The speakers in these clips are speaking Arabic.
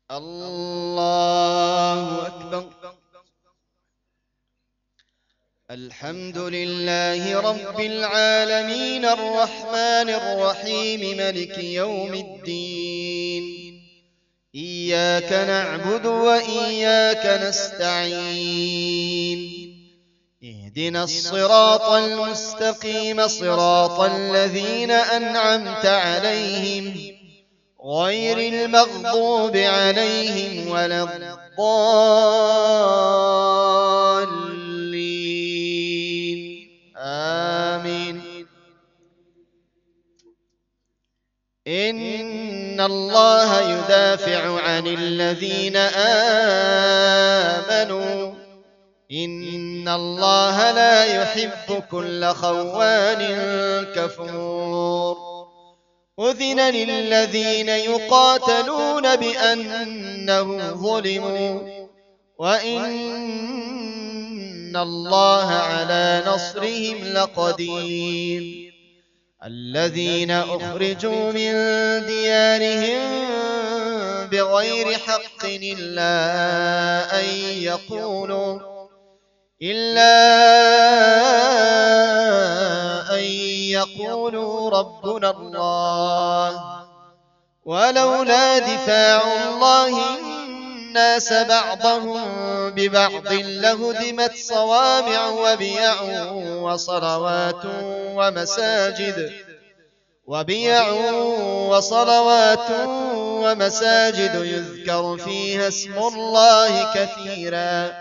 الله أكبر. الحمد لله رب العالمين الرحمن الرحيم ملك يوم الدين. إياك نعبد وإياك نستعين. اهدنا الصراط المستقيم صراط الذين أنعمت عليهم غير المغضوب عليهم ولا الضالين آمين. إن الله يدافع عن الذين آمنوا إن الله لا يحب كل خوان كفور. أذن للذين يقاتلون بأنهم ظلموا وإن الله على نصرهم لقدير. الذين أخرجوا من ديارهم بغير حق إلا أن يقولوا ربنا الله ولولا دفاع الله الناس بعضهم ببعض لهدمت صوامع وبيع وصلوات ومساجد يذكر فيها اسم الله كثيرا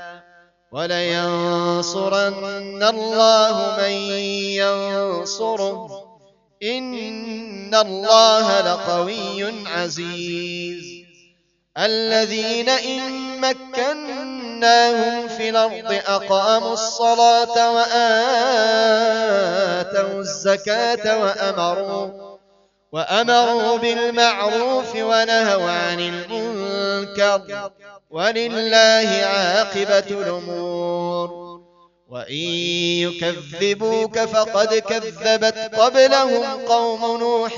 ولينصرن الله من ينصره إن الله لقوي عزيز. الذين إن مكناهم في الأرض أقاموا الصلاة وآتوا الزكاة وأمروا بالمعروف ونهوا عن المنكر ولله عاقبة الأمور. وإن يكذبوك فقد كذبت قبلهم قوم نوح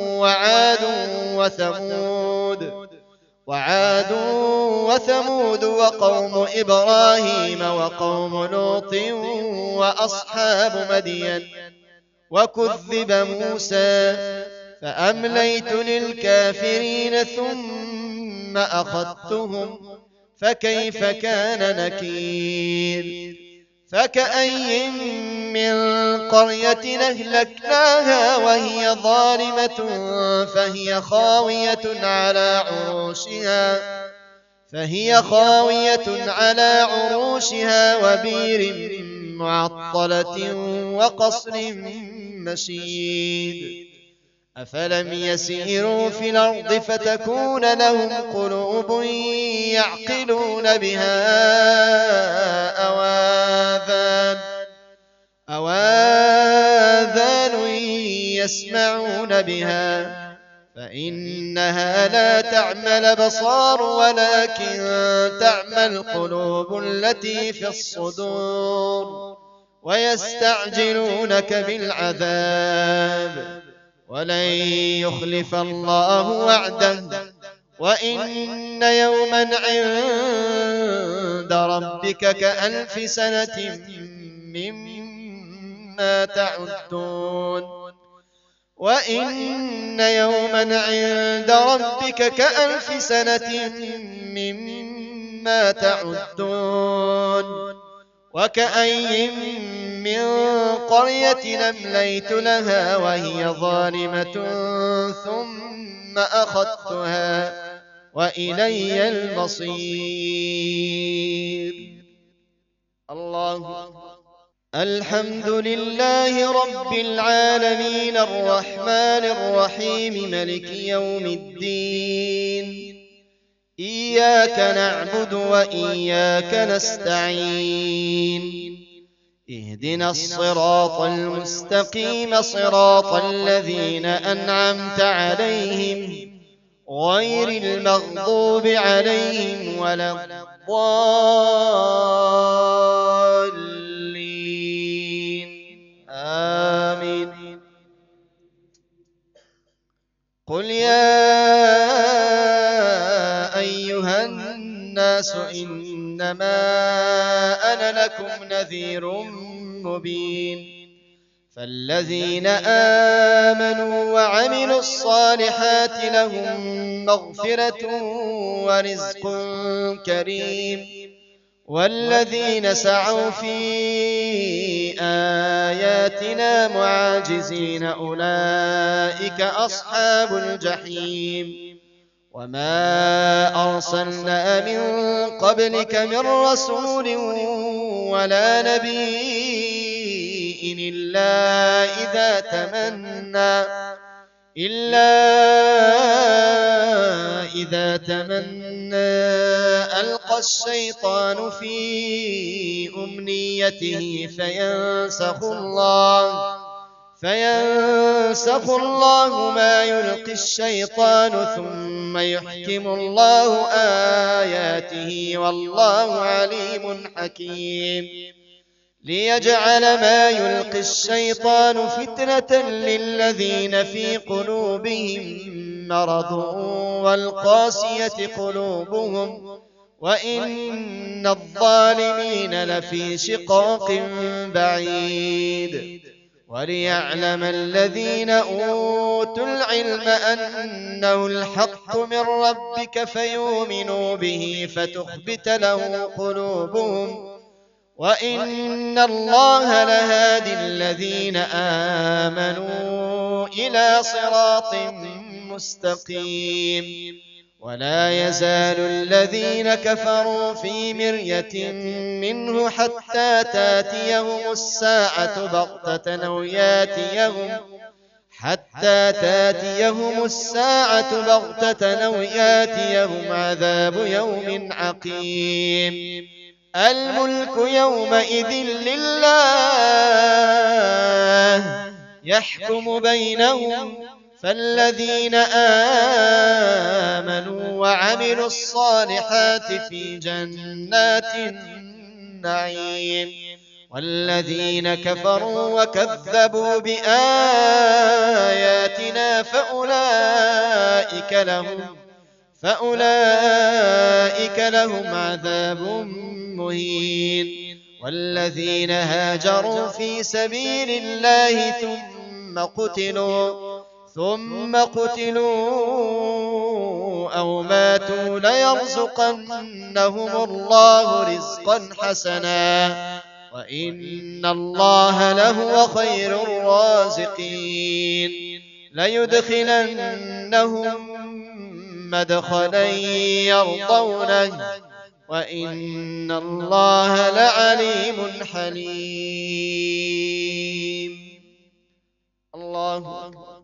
وثمود وقوم إبراهيم وقوم لوط وأصحاب مدين وكذب موسى فأمليت للكافرين ثم أخذتهم فكيف كان نكير. فكأي من قرية أهلكناها وهي ظالمة فهي خاوية على عروشها وبير معطلة وقصر مشيد. أفلم يسيروا في الأرض فتكون لهم قلوب يعقلون بها أواذان يسمعون بها فإنها لا تعمى الأبصار ولكن تعمى القلوب التي في الصدور. ويستعجلونك بالعذاب ولن يخلف الله وعده وإن يوما عند ربك كألف سنة مما تعدون وكأي من قرية أمليت لها وهي ظالمة ثم أخذتها وإلي المصير. الله. الحمد لله رب العالمين الرحمن الرحيم ملك يوم الدين. إياك نعبد وإياك نستعين. اهدنا الصراط المستقيم صراط الذين أنعمت عليهم غير المغضوب عليهم ولا الضالين آمين. قل يا أيها الناس إنما أنا لكم نذير مبين فالذين آمنوا وعملوا الصالحات لهم مغفرة ورزق كريم والذين سعوا في آياتنا معاجزين أولئك أصحاب الجحيم وما أرسلنا من قبلك من رسول ولا نبي إذا تمنى ألقى الشيطان في أمنيته فينسخ الله ما يلقي الشيطان ثم يحكم الله آياته والله عليم حكيم ليجعل ما يلقي الشيطان فتنة للذين في قلوبهم مرض والقاسية قلوبهم وإن الظالمين لفي شقاق بعيد وليعلم الذين أوتوا العلم أنه الحق من ربك فيؤمنوا به فتخبت له قلوبهم وإن الله لهادي الذين آمنوا إلى صراط مستقيم ولا يزال الذين كفروا في مرية منه حتى تاتيهم الساعة بغتة أو ياتيهم عذاب يوم عقيم الملك يومئذ لله يحكم بينهم فالذين آمنوا وعملوا الصالحات في جنات النعيم والذين كفروا وكذبوا بآياتنا فأولئك لهم عذاب مهين والذين هاجروا في سبيل الله ثم قتلوا أو ماتوا ليرزقنهم الله رزقا حسنا وإن الله لهو خير الرازقين ليدخلنهم مدخلا يرضونه وإن الله لعليم حليم الله أكبر